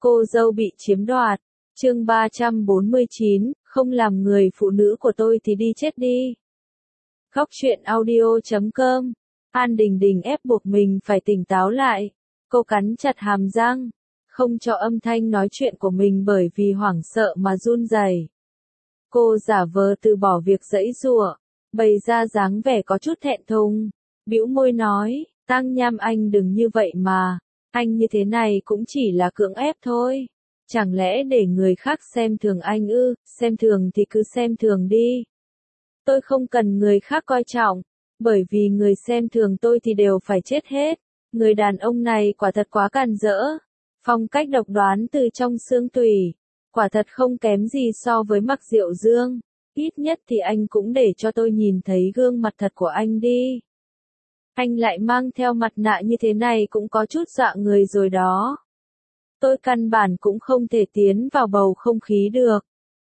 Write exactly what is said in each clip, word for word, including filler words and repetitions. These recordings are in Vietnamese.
Cô dâu bị chiếm đoạt. Chương ba trăm bốn mươi chín, không làm người phụ nữ của tôi thì đi chết đi. Góc truyện audio chấm com. An Đình Đình ép buộc mình phải tỉnh táo lại. Cô cắn chặt hàm răng, không cho âm thanh nói chuyện của mình bởi vì hoảng sợ mà run rẩy. Cô giả vờ từ bỏ việc giãy giụa, bày ra dáng vẻ có chút thẹn thùng, bĩu môi nói, Tăng Nham anh đừng như vậy mà, anh như thế này cũng chỉ là cưỡng ép thôi. Chẳng lẽ để người khác xem thường anh ư, xem thường thì cứ xem thường đi. Tôi không cần người khác coi trọng, bởi vì người xem thường tôi thì đều phải chết hết. Người đàn ông này quả thật quá càn rỡ, phong cách độc đoán từ trong xương tủy, quả thật không kém gì so với Mạc Diệu Dương. Ít nhất thì anh cũng để cho tôi nhìn thấy gương mặt thật của anh đi. Anh lại mang theo mặt nạ như thế này cũng có chút dọa người rồi đó. Tôi căn bản cũng không thể tiến vào bầu không khí được.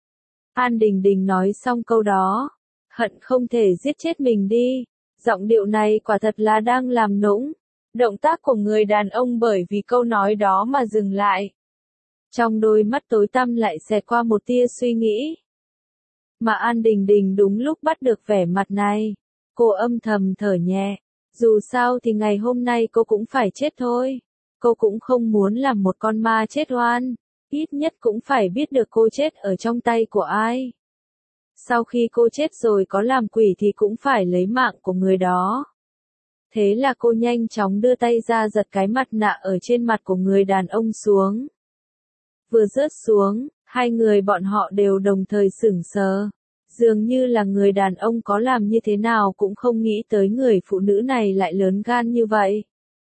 An Đình Đình nói xong câu đó, hận không thể giết chết mình đi. Giọng điệu này quả thật là đang làm nũng. Động tác của người đàn ông bởi vì câu nói đó mà dừng lại. Trong đôi mắt tối tăm lại xẹt qua một tia suy nghĩ. Mà An Đình Đình đúng lúc bắt được vẻ mặt này. Cô âm thầm thở nhẹ. Dù sao thì ngày hôm nay cô cũng phải chết thôi. Cô cũng không muốn làm một con ma chết oan. Ít nhất cũng phải biết được cô chết ở trong tay của ai. Sau khi cô chết rồi có làm quỷ thì cũng phải lấy mạng của người đó. Thế là cô nhanh chóng đưa tay ra giật cái mặt nạ ở trên mặt của người đàn ông xuống. Vừa rớt xuống, hai người bọn họ đều đồng thời sửng sờ. Dường như là người đàn ông có làm như thế nào cũng không nghĩ tới người phụ nữ này lại lớn gan như vậy.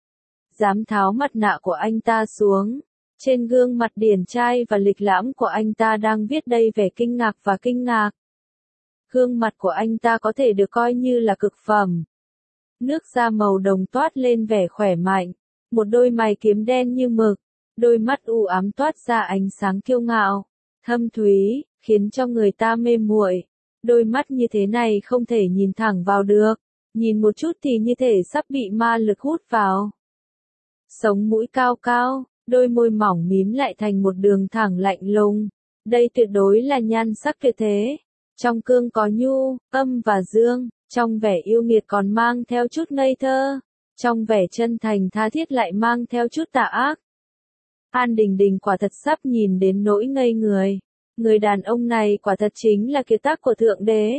Dám tháo mặt nạ của anh ta xuống. Trên gương mặt điển trai và lịch lãm của anh ta đang viết đầy vẻ kinh ngạc và kinh ngạc. Gương mặt của anh ta có thể được coi như là cực phẩm. Nước da màu đồng toát lên vẻ khỏe mạnh. Một đôi mày kiếm đen như mực. Đôi mắt u ám toát ra ánh sáng kiêu ngạo, thâm thúy, khiến cho người ta mê muội. Đôi mắt như thế này không thể nhìn thẳng vào được. Nhìn một chút thì như thể sắp bị ma lực hút vào. Sống mũi cao cao, đôi môi mỏng mím lại thành một đường thẳng lạnh lùng. Đây tuyệt đối là nhan sắc tuyệt thế. Trong cương có nhu, âm và dương, trong vẻ yêu nghiệt còn mang theo chút ngây thơ, trong vẻ chân thành tha thiết lại mang theo chút tà ác. An Đình Đình quả thật sắp nhìn đến nỗi ngây người. Người đàn ông này quả thật chính là kiệt tác của Thượng Đế.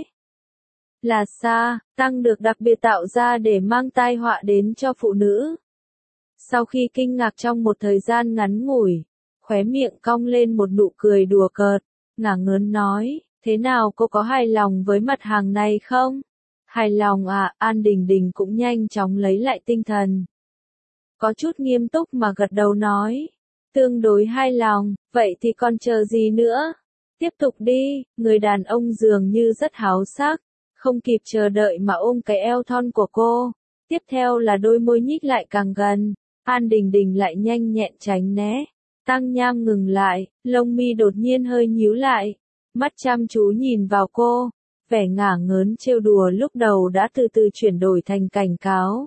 Là Sa, Tăng được đặc biệt tạo ra để mang tai họa đến cho phụ nữ. Sau khi kinh ngạc trong một thời gian ngắn ngủi, khóe miệng cong lên một nụ cười đùa cợt, ngả ngớn nói, thế nào cô có hài lòng với mặt hàng này không? Hài lòng à, An Đình Đình cũng nhanh chóng lấy lại tinh thần. Có chút nghiêm túc mà gật đầu nói, tương đối hài lòng, vậy thì còn chờ gì nữa? Tiếp tục đi, người đàn ông dường như rất háo sắc, không kịp chờ đợi mà ôm cái eo thon của cô. Tiếp theo là đôi môi nhích lại càng gần, An Đình Đình lại nhanh nhẹn tránh né. Tăng Nham ngừng lại, lông mi đột nhiên hơi nhíu lại, mắt chăm chú nhìn vào cô, vẻ ngả ngớn trêu đùa lúc đầu đã từ từ chuyển đổi thành cảnh cáo.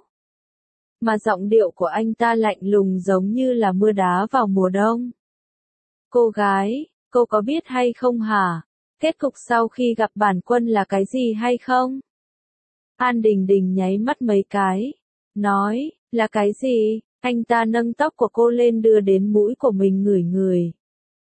Mà giọng điệu của anh ta lạnh lùng giống như là mưa đá vào mùa đông. Cô gái, cô có biết hay không hả? Kết cục sau khi gặp bản quân là cái gì hay không? An Đình Đình nháy mắt mấy cái, nói, là cái gì? Anh ta nâng tóc của cô lên đưa đến mũi của mình ngửi ngửi.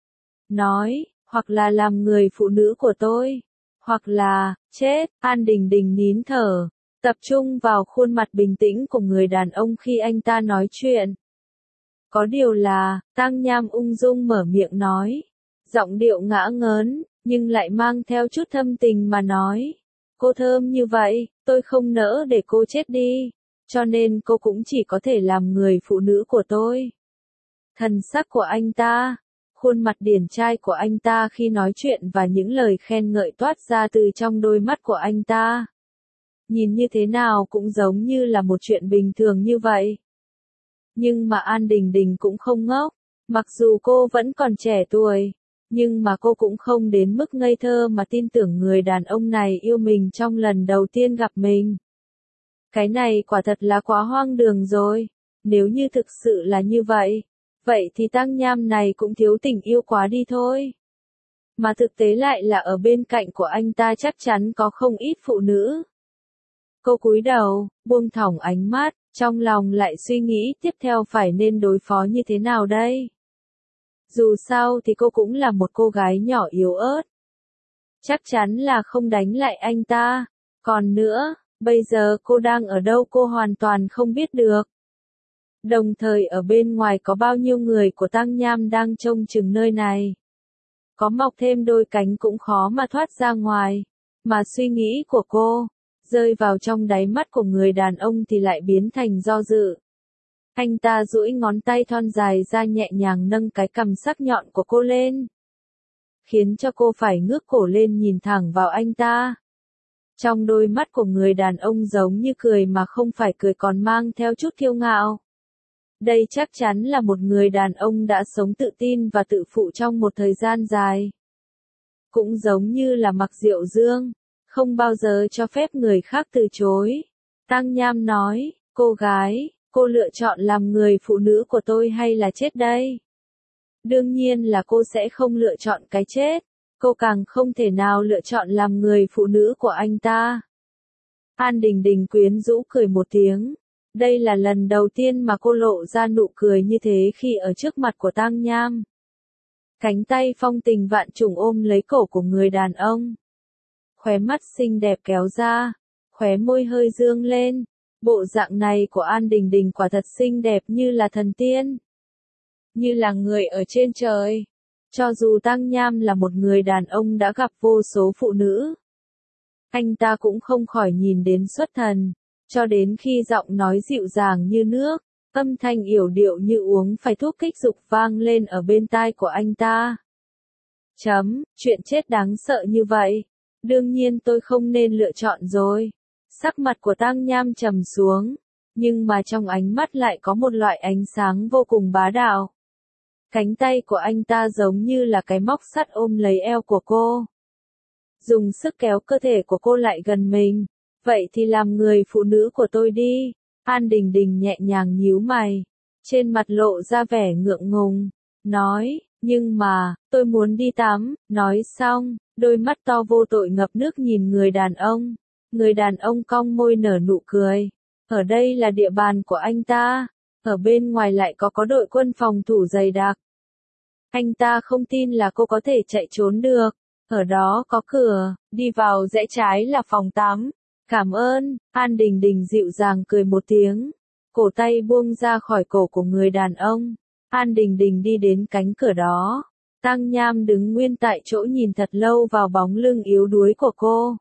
Nói, hoặc là làm người phụ nữ của tôi, hoặc là, chết. An Đình Đình nín thở, tập trung vào khuôn mặt bình tĩnh của người đàn ông khi anh ta nói chuyện. Có điều là, Tăng Nham ung dung mở miệng nói, giọng điệu ngã ngớn, nhưng lại mang theo chút thâm tình mà nói, cô thơm như vậy, tôi không nỡ để cô chết đi, cho nên cô cũng chỉ có thể làm người phụ nữ của tôi. Thần sắc của anh ta, khuôn mặt điển trai của anh ta khi nói chuyện và những lời khen ngợi toát ra từ trong đôi mắt của anh ta. Nhìn như thế nào cũng giống như là một chuyện bình thường như vậy. Nhưng mà An Đình Đình cũng không ngốc, mặc dù cô vẫn còn trẻ tuổi, nhưng mà cô cũng không đến mức ngây thơ mà tin tưởng người đàn ông này yêu mình trong lần đầu tiên gặp mình. Cái này quả thật là quá hoang đường rồi, nếu như thực sự là như vậy, Vậy thì Tăng Nham này cũng thiếu tình yêu quá đi thôi. Mà thực tế lại là ở bên cạnh của anh ta chắc chắn có không ít phụ nữ. Cô cúi đầu, buông thõng ánh mắt, trong lòng lại suy nghĩ tiếp theo phải nên đối phó như thế nào đây. Dù sao thì cô cũng là một cô gái nhỏ yếu ớt. Chắc chắn là không đánh lại anh ta. Còn nữa, bây giờ cô đang ở đâu cô hoàn toàn không biết được. Đồng thời ở bên ngoài có bao nhiêu người của Tăng Nham đang trông chừng nơi này. Có mọc thêm đôi cánh cũng khó mà thoát ra ngoài. Mà suy nghĩ của cô, rơi vào trong đáy mắt của người đàn ông thì lại biến thành do dự. Anh ta duỗi ngón tay thon dài ra nhẹ nhàng nâng cái cằm sắc nhọn của cô lên. Khiến cho cô phải ngước cổ lên nhìn thẳng vào anh ta. Trong đôi mắt của người đàn ông giống như cười mà không phải cười còn mang theo chút kiêu ngạo. Đây chắc chắn là một người đàn ông đã sống tự tin và tự phụ trong một thời gian dài. Cũng giống như là Mạc Diệu Dương, không bao giờ cho phép người khác từ chối. Tăng Nham nói, cô gái, cô lựa chọn làm người phụ nữ của tôi hay là chết đây? Đương nhiên là cô sẽ không lựa chọn cái chết, cô càng không thể nào lựa chọn làm người phụ nữ của anh ta. An Đình Đình quyến rũ cười một tiếng. Đây là lần đầu tiên mà cô lộ ra nụ cười như thế khi ở trước mặt của Tăng Nham. Cánh tay phong tình vạn trùng ôm lấy cổ của người đàn ông. Khóe mắt xinh đẹp kéo ra, khóe môi hơi dương lên. Bộ dạng này của An Đình Đình quả thật xinh đẹp như là thần tiên. Như là người ở trên trời. Cho dù Tăng Nham là một người đàn ông đã gặp vô số phụ nữ, anh ta cũng không khỏi nhìn đến xuất thần. Cho đến khi giọng nói dịu dàng như nước, âm thanh yểu điệu như uống phải thuốc kích dục vang lên ở bên tai của anh ta. Chấm, chuyện chết đáng sợ như vậy. Đương nhiên tôi không nên lựa chọn rồi. Sắc mặt của Tăng Nham trầm xuống, nhưng mà trong ánh mắt lại có một loại ánh sáng vô cùng bá đạo. Cánh tay của anh ta giống như là cái móc sắt ôm lấy eo của cô. Dùng sức kéo cơ thể của cô lại gần mình. Vậy thì làm người phụ nữ của tôi đi. An Đình Đình nhẹ nhàng nhíu mày. Trên mặt lộ ra vẻ ngượng ngùng. Nói, nhưng mà, tôi muốn đi tắm. Nói xong, đôi mắt to vô tội ngập nước nhìn người đàn ông. Người đàn ông cong môi nở nụ cười. Ở đây là địa bàn của anh ta. Ở bên ngoài lại có có đội quân phòng thủ dày đặc. Anh ta không tin là cô có thể chạy trốn được. Ở đó có cửa, đi vào rẽ trái là phòng tắm. Cảm ơn, An Đình Đình dịu dàng cười một tiếng. Cổ tay buông ra khỏi cổ của người đàn ông. An Đình Đình đi đến cánh cửa đó. Tăng Nham đứng nguyên tại chỗ nhìn thật lâu vào bóng lưng yếu đuối của cô.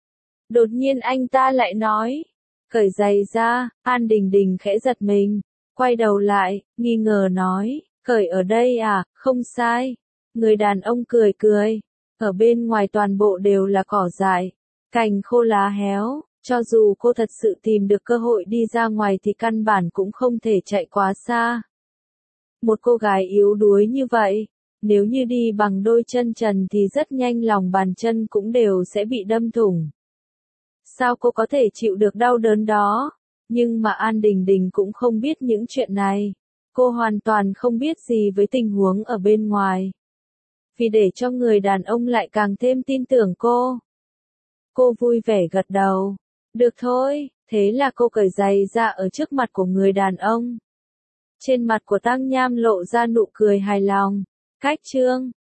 Đột nhiên anh ta lại nói. Cởi giày ra, An Đình Đình khẽ giật mình. Quay đầu lại, nghi ngờ nói. Cởi ở đây à, không sai. Người đàn ông cười cười. Ở bên ngoài toàn bộ đều là cỏ dại. Cành khô lá héo, cho dù cô thật sự tìm được cơ hội đi ra ngoài thì căn bản cũng không thể chạy quá xa. Một cô gái yếu đuối như vậy, nếu như đi bằng đôi chân trần thì rất nhanh lòng bàn chân cũng đều sẽ bị đâm thủng. Sao cô có thể chịu được đau đớn đó? Nhưng mà An Đình Đình cũng không biết những chuyện này. Cô hoàn toàn không biết gì với tình huống ở bên ngoài. Vì để cho người đàn ông lại càng thêm tin tưởng cô. Cô vui vẻ gật đầu. Được thôi, thế là cô cởi giày ra ở trước mặt của người đàn ông. Trên mặt của Tăng Nham lộ ra nụ cười hài lòng. Cách chương